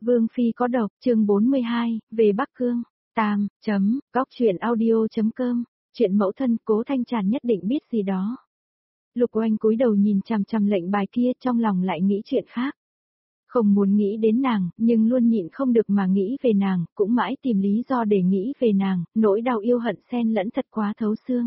Vương Phi có độc, chương 42, về Bắc Cương. Góc chuyện audio.com, chuyện mẫu thân Cố Thanh Tràn nhất định biết gì đó. Lục Oanh cúi đầu nhìn chằm chằm lệnh bài kia, trong lòng lại nghĩ chuyện khác. Không muốn nghĩ đến nàng, nhưng luôn nhịn không được mà nghĩ về nàng, cũng mãi tìm lý do để nghĩ về nàng, nỗi đau yêu hận xen lẫn thật quá thấu xương.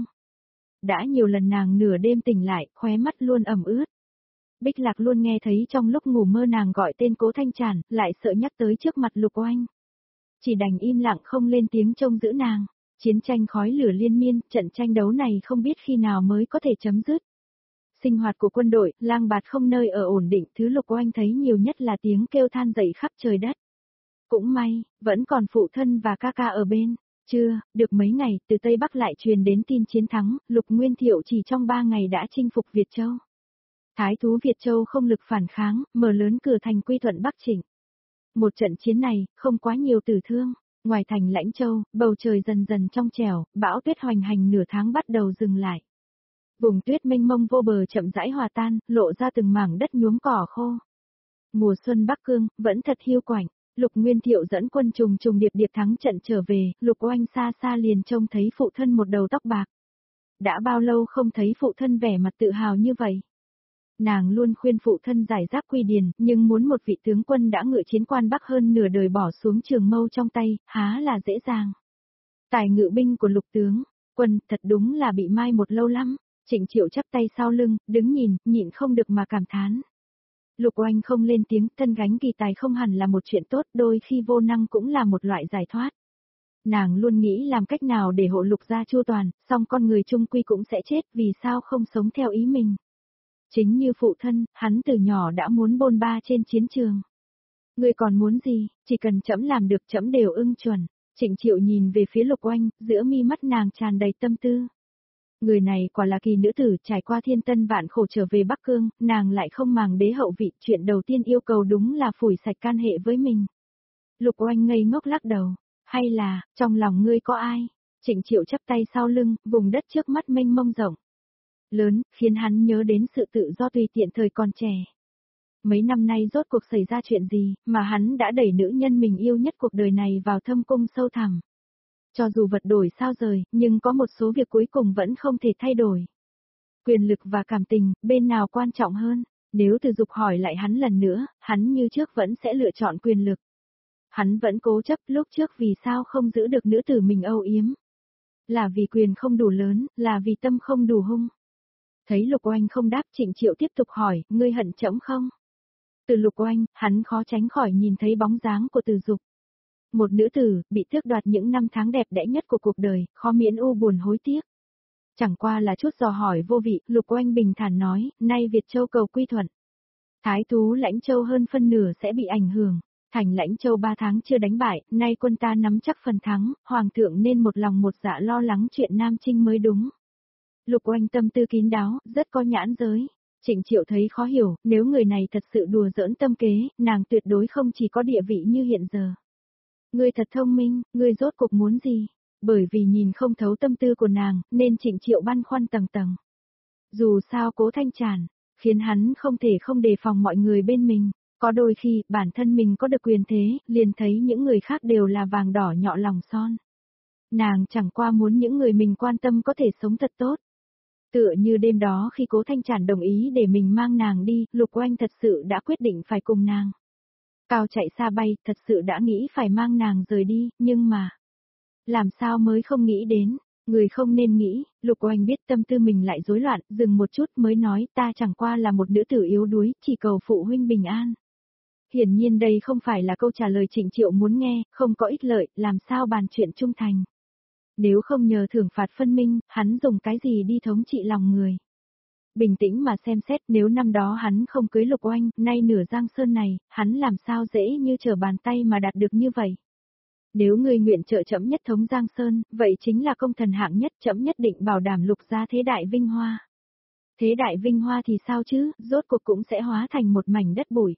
Đã nhiều lần nàng nửa đêm tỉnh lại, khóe mắt luôn ẩm ướt. Bích Lạc luôn nghe thấy trong lúc ngủ mơ nàng gọi tên Cố Thanh Tràn, lại sợ nhắc tới trước mặt Lục Oanh. Chỉ đành im lặng không lên tiếng trông giữ nàng. Chiến tranh khói lửa liên miên, trận tranh đấu này không biết khi nào mới có thể chấm dứt. Sinh hoạt của quân đội, lang bạt không nơi ở ổn định, thứ Lục Oanh thấy nhiều nhất là tiếng kêu than dậy khắp trời đất. Cũng may, vẫn còn phụ thân và ca ca ở bên. Chưa, được mấy ngày, từ Tây Bắc lại truyền đến tin chiến thắng, Lục Nguyên Thiệu chỉ trong 3 ngày đã chinh phục Việt Châu. Thái thú Việt Châu không lực phản kháng, mở lớn cửa thành quy thuận Bắc Trịnh. Một trận chiến này, không quá nhiều tử thương. Ngoài thành Lãnh Châu, bầu trời dần dần trong trẻo, bão tuyết hoành hành nửa tháng bắt đầu dừng lại. Vùng tuyết mênh mông vô bờ chậm rãi hòa tan, lộ ra từng mảng đất nhuốm cỏ khô. Mùa xuân Bắc Cương, vẫn thật hiu quạnh. Lục Nguyên Thiệu dẫn quân trùng trùng điệp điệp thắng trận trở về, Lục Oanh xa xa liền trông thấy phụ thân một đầu tóc bạc. Đã bao lâu không thấy phụ thân vẻ mặt tự hào như vậy. Nàng luôn khuyên phụ thân giải giáp quy điền, nhưng muốn một vị tướng quân đã ngự chiến quan Bắc hơn nửa đời bỏ xuống trường mâu trong tay, há là dễ dàng. Tài ngự binh của Lục tướng, quân thật đúng là bị mai một lâu lắm. Trịnh Triệu chắp tay sau lưng, đứng nhìn, nhịn không được mà cảm thán. Lục Oanh không lên tiếng, thân gánh kỳ tài không hẳn là một chuyện tốt, đôi khi vô năng cũng là một loại giải thoát. Nàng luôn nghĩ làm cách nào để hộ Lục gia chu toàn, song con người chung quy cũng sẽ chết, vì sao không sống theo ý mình. Chính như phụ thân, hắn từ nhỏ đã muốn bôn ba trên chiến trường. Ngươi còn muốn gì, chỉ cần trẫm làm được trẫm đều ưng chuẩn. Trịnh Triệu nhìn về phía Lục Oanh, giữa mi mắt nàng tràn đầy tâm tư. Người này quả là kỳ nữ tử, trải qua thiên tân vạn khổ trở về Bắc Cương, nàng lại không màng đế hậu vị, chuyện đầu tiên yêu cầu đúng là phủi sạch can hệ với mình. Lục Oanh ngây ngốc lắc đầu, hay là, trong lòng ngươi có ai? Trịnh Triệu chắp tay sau lưng, vùng đất trước mắt mênh mông rộng. Lớn, khiến hắn nhớ đến sự tự do tùy tiện thời còn trẻ. Mấy năm nay rốt cuộc xảy ra chuyện gì, mà hắn đã đẩy nữ nhân mình yêu nhất cuộc đời này vào thâm cung sâu thẳm. Cho dù vật đổi sao rời, nhưng có một số việc cuối cùng vẫn không thể thay đổi. Quyền lực và cảm tình, bên nào quan trọng hơn? Nếu Từ Dục hỏi lại hắn lần nữa, hắn như trước vẫn sẽ lựa chọn quyền lực. Hắn vẫn cố chấp lúc trước vì sao không giữ được nữ tử mình âu yếm. Là vì quyền không đủ lớn, là vì tâm không đủ hung. Thấy Lục Oanh không đáp, Trịnh Triệu tiếp tục hỏi, ngươi hận trẫm không? Từ Lục Oanh, hắn khó tránh khỏi nhìn thấy bóng dáng của Từ Dục. Một nữ tử, bị tước đoạt những năm tháng đẹp đẽ nhất của cuộc đời, khó miễn u buồn hối tiếc. Chẳng qua là chút dò hỏi vô vị, Lục Oanh bình thản nói, nay Việt Châu cầu quy thuận. Thái thú Lãnh Châu hơn phân nửa sẽ bị ảnh hưởng. Thành Lãnh Châu 3 tháng chưa đánh bại, nay quân ta nắm chắc phần thắng, hoàng thượng nên một lòng một dạ lo lắng chuyện Nam Chinh mới đúng. Lục Oanh tâm tư kín đáo, rất có nhãn giới. Trịnh Triệu thấy khó hiểu, nếu người này thật sự đùa giỡn tâm kế, nàng tuyệt đối không chỉ có địa vị như hiện giờ. Ngươi thật thông minh, ngươi rốt cuộc muốn gì? Bởi vì nhìn không thấu tâm tư của nàng, nên Trịnh Triệu băn khoăn tầng tầng. Dù sao Cố Thanh Tràn, khiến hắn không thể không đề phòng mọi người bên mình. Có đôi khi, bản thân mình có được quyền thế, liền thấy những người khác đều là vàng đỏ nhọ lòng son. Nàng chẳng qua muốn những người mình quan tâm có thể sống thật tốt. Tựa như đêm đó khi Cố Thanh Tràn đồng ý để mình mang nàng đi, Lục Oanh thật sự đã quyết định phải cùng nàng. Cao chạy xa bay, thật sự đã nghĩ phải mang nàng rời đi, nhưng mà... Làm sao mới không nghĩ đến, người không nên nghĩ, Lục Oanh biết tâm tư mình lại rối loạn, dừng một chút mới nói ta chẳng qua là một nữ tử yếu đuối, chỉ cầu phụ huynh bình an. Hiển nhiên đây không phải là câu trả lời Trịnh Triệu muốn nghe, không có ích lợi, làm sao bàn chuyện trung thành. Nếu không nhờ thưởng phạt phân minh, hắn dùng cái gì đi thống trị lòng người. Bình tĩnh mà xem xét, nếu năm đó hắn không cưới Lục Oanh, nay nửa Giang Sơn này, hắn làm sao dễ như trở bàn tay mà đạt được như vậy. Nếu ngươi nguyện trợ trẫm nhất thống Giang Sơn, vậy chính là công thần hạng nhất, trẫm nhất định bảo đảm Lục gia thế đại vinh hoa. Thế đại vinh hoa thì sao chứ, rốt cuộc cũng sẽ hóa thành một mảnh đất bụi.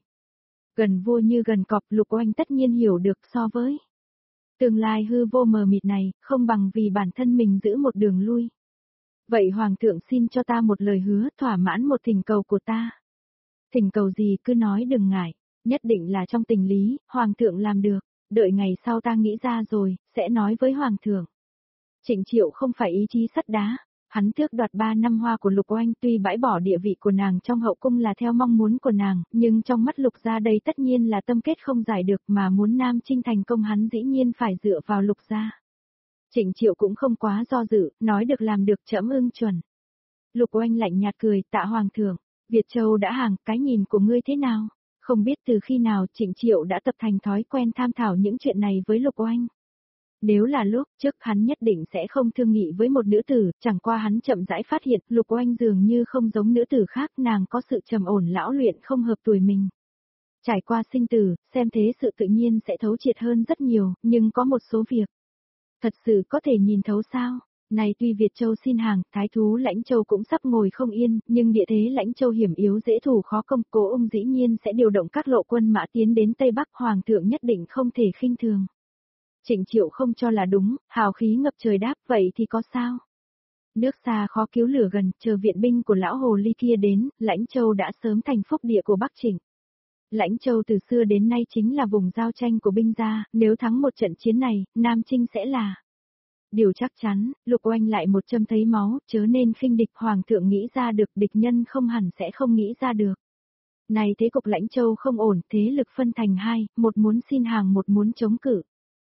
Gần vua như gần cọp, Lục Oanh tất nhiên hiểu được so với tương lai hư vô mờ mịt này, không bằng vì bản thân mình giữ một đường lui. Vậy Hoàng thượng xin cho ta một lời hứa, thỏa mãn một thỉnh cầu của ta. Thỉnh cầu gì cứ nói đừng ngại. Nhất định là trong tình lý, Hoàng thượng làm được, đợi ngày sau ta nghĩ ra rồi, sẽ nói với Hoàng thượng. Trịnh Triệu không phải ý chí sắt đá, hắn tước đoạt 3 năm hoa của Lục Oanh, tuy bãi bỏ địa vị của nàng trong hậu cung là theo mong muốn của nàng, nhưng trong mắt Lục gia đây tất nhiên là tâm kết không giải được, mà muốn Nam Trinh thành công hắn dĩ nhiên phải dựa vào Lục gia. Trịnh Triệu cũng không quá do dự, nói được làm được, trẫm ưng chuẩn. Lục Oanh lạnh nhạt cười, tạ Hoàng thượng, Việt Châu đã hàng, cái nhìn của ngươi thế nào? Không biết từ khi nào Trịnh Triệu đã tập thành thói quen tham thảo những chuyện này với Lục Oanh. Nếu là lúc trước hắn nhất định sẽ không thương nghị với một nữ tử, chẳng qua hắn chậm rãi phát hiện Lục Oanh dường như không giống nữ tử khác, nàng có sự trầm ổn lão luyện không hợp tuổi mình. Trải qua sinh tử, xem thế sự tự nhiên sẽ thấu triệt hơn rất nhiều, nhưng có một số việc. Thật sự có thể nhìn thấu sao? Này tuy Việt Châu xin hàng, thái thú Lãnh Châu cũng sắp ngồi không yên, nhưng địa thế Lãnh Châu hiểm yếu dễ thủ khó công, Cố Ung dĩ nhiên sẽ điều động các lộ quân mã tiến đến Tây Bắc, Hoàng thượng nhất định không thể khinh thường. Trịnh Triệu không cho là đúng, hào khí ngập trời đáp, vậy thì có sao? Nước xa khó cứu lửa gần, chờ viện binh của lão hồ ly kia đến, Lãnh Châu đã sớm thành phúc địa của Bắc Trịnh. Lãnh Châu từ xưa đến nay chính là vùng giao tranh của binh gia, nếu thắng một trận chiến này, Nam Trinh sẽ là điều chắc chắn. Lục Oanh lại một châm thấy máu, chớ nên khinh địch, Hoàng thượng nghĩ ra được, địch nhân không hẳn sẽ không nghĩ ra được. Này thế cục Lãnh Châu không ổn, thế lực phân thành hai, một muốn xin hàng, một muốn chống cự.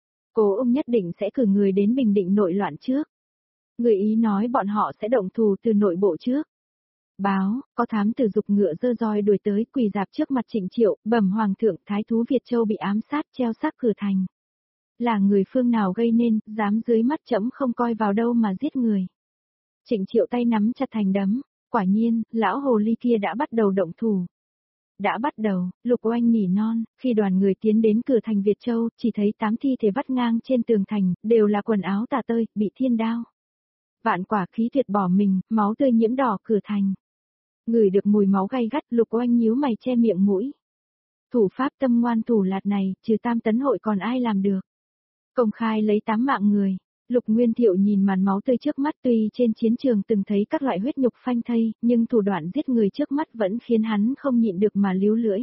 Cố Ung nhất định sẽ cử người đến bình định nội loạn trước. Người ý nói bọn họ sẽ động thủ từ nội bộ trước. Báo, có thám tử dục ngựa dơ roi đuổi tới, quỳ dạp trước mặt Trịnh Triệu, bẩm Hoàng thượng, thái thú Việt Châu bị ám sát, treo xác cửa thành. Là người phương nào gây nên, dám dưới mắt trẫm không coi vào đâu mà giết người. Trịnh Triệu tay nắm chặt thành đấm, quả nhiên, lão hồ ly kia đã bắt đầu động thủ. Đã bắt đầu, Lục Oanh nỉ non, khi đoàn người tiến đến cửa thành Việt Châu, chỉ thấy 8 thi thể vắt ngang trên tường thành, đều là quần áo tả tơi, bị thiên đao. Vạn quả khí tuyệt bỏ mình, máu tươi nhiễm đỏ cửa thành. Ngửi được mùi máu gay gắt, Lục Oanh nhíu mày che miệng mũi. Thủ pháp tâm ngoan thủ lạt này, trừ Tam Tấn Hội còn ai làm được. Công khai lấy 8 mạng người. Lục Nguyên Thiệu nhìn màn máu tươi trước mắt, tuy trên chiến trường từng thấy các loại huyết nhục phanh thây, nhưng thủ đoạn giết người trước mắt vẫn khiến hắn không nhịn được mà líu lưỡi.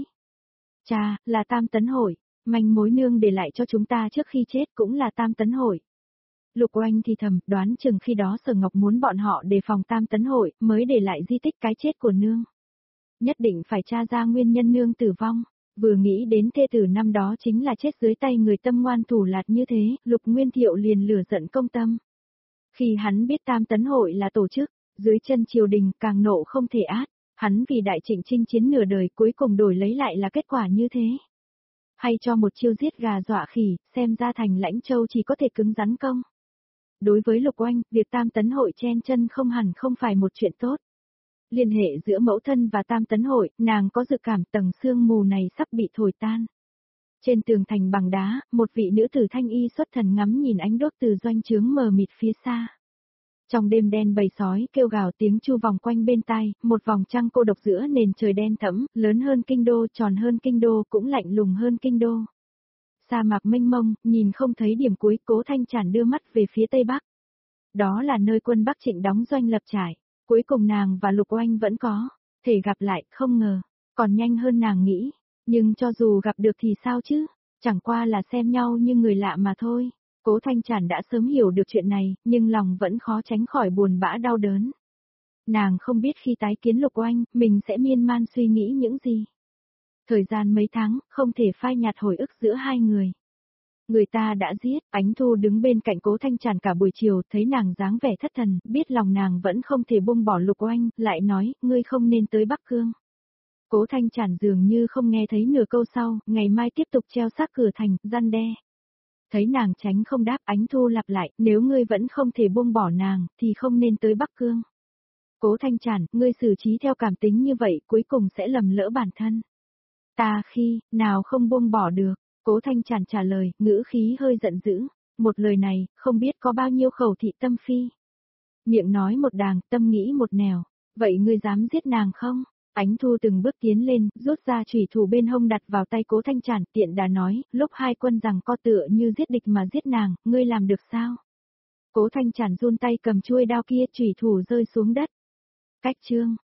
Cha, là Tam Tấn Hội, manh mối nương để lại cho chúng ta trước khi chết cũng là Tam Tấn Hội. Lục Oanh thì thầm, đoán chừng khi đó Sở Ngọc muốn bọn họ đề phòng Tam Tấn Hội, mới để lại di tích cái chết của nương. Nhất định phải tra ra nguyên nhân nương tử vong. Vừa nghĩ đến thê tử năm đó chính là chết dưới tay người tâm ngoan thủ lạt như thế, Lục Nguyên Thiệu liền lửa giận công tâm. Khi hắn biết Tam Tấn Hội là tổ chức, dưới chân triều đình càng nộ không thể át, hắn vì đại trịnh chinh chiến nửa đời cuối cùng đổi lấy lại là kết quả như thế. Hay cho một chiêu giết gà dọa khỉ, xem ra thành Lãnh Châu chỉ có thể cứng rắn công. Đối với Lục Oanh, việc Tam Tấn Hội chen chân không hẳn không phải một chuyện tốt. Liên hệ giữa mẫu thân và Tam Tấn Hội, nàng có dự cảm tầng sương mù này sắp bị thổi tan. Trên tường thành bằng đá, một vị nữ tử thanh y xuất thần ngắm nhìn ánh đốt từ doanh trướng mờ mịt phía xa. Trong đêm đen bầy sói kêu gào tiếng chu vòng quanh bên tai, một vòng trăng cô độc giữa nền trời đen thẫm, lớn hơn kinh đô, tròn hơn kinh đô, cũng lạnh lùng hơn kinh đô. Sa mạc mênh mông, nhìn không thấy điểm cuối, Cố Thanh Tràn đưa mắt về phía tây bắc. Đó là nơi quân Bắc Trịnh đóng doanh lập trại. Cuối cùng nàng và Lục Oanh vẫn có thể gặp lại, không ngờ, còn nhanh hơn nàng nghĩ. Nhưng cho dù gặp được thì sao chứ, chẳng qua là xem nhau như người lạ mà thôi. Cố Thanh Tràn đã sớm hiểu được chuyện này, nhưng lòng vẫn khó tránh khỏi buồn bã đau đớn. Nàng không biết khi tái kiến Lục Oanh, mình sẽ miên man suy nghĩ những gì. Thời gian mấy tháng, không thể phai nhạt hồi ức giữa hai người. Người ta đã giết, Ánh Thu đứng bên cạnh Cố Thanh Tràn cả buổi chiều, thấy nàng dáng vẻ thất thần, biết lòng nàng vẫn không thể buông bỏ Lục Oanh, lại nói, ngươi không nên tới Bắc Cương. Cố Thanh Tràn dường như không nghe thấy nửa câu sau, ngày mai tiếp tục treo xác cửa thành, răn đe. Thấy nàng tránh không đáp, Ánh Thu lặp lại, nếu ngươi vẫn không thể buông bỏ nàng, thì không nên tới Bắc Cương. Cố Thanh Tràn, ngươi xử trí theo cảm tính như vậy, cuối cùng sẽ lầm lỡ bản thân. Ta khi, nào không buông bỏ được. Cố Thanh Tràn trả lời, ngữ khí hơi giận dữ. Một lời này, không biết có bao nhiêu khẩu thị tâm phi. Miệng nói một đàng, tâm nghĩ một nẻo. Vậy ngươi dám giết nàng không? Ánh Thu từng bước tiến lên, rút ra chủy thủ bên hông đặt vào tay Cố Thanh Tràn, tiện đã nói, lúc hai quân rằng co tựa như giết địch mà giết nàng, ngươi làm được sao? Cố Thanh Tràn run tay cầm chuôi đao kia, chủy thủ rơi xuống đất. Cách chương.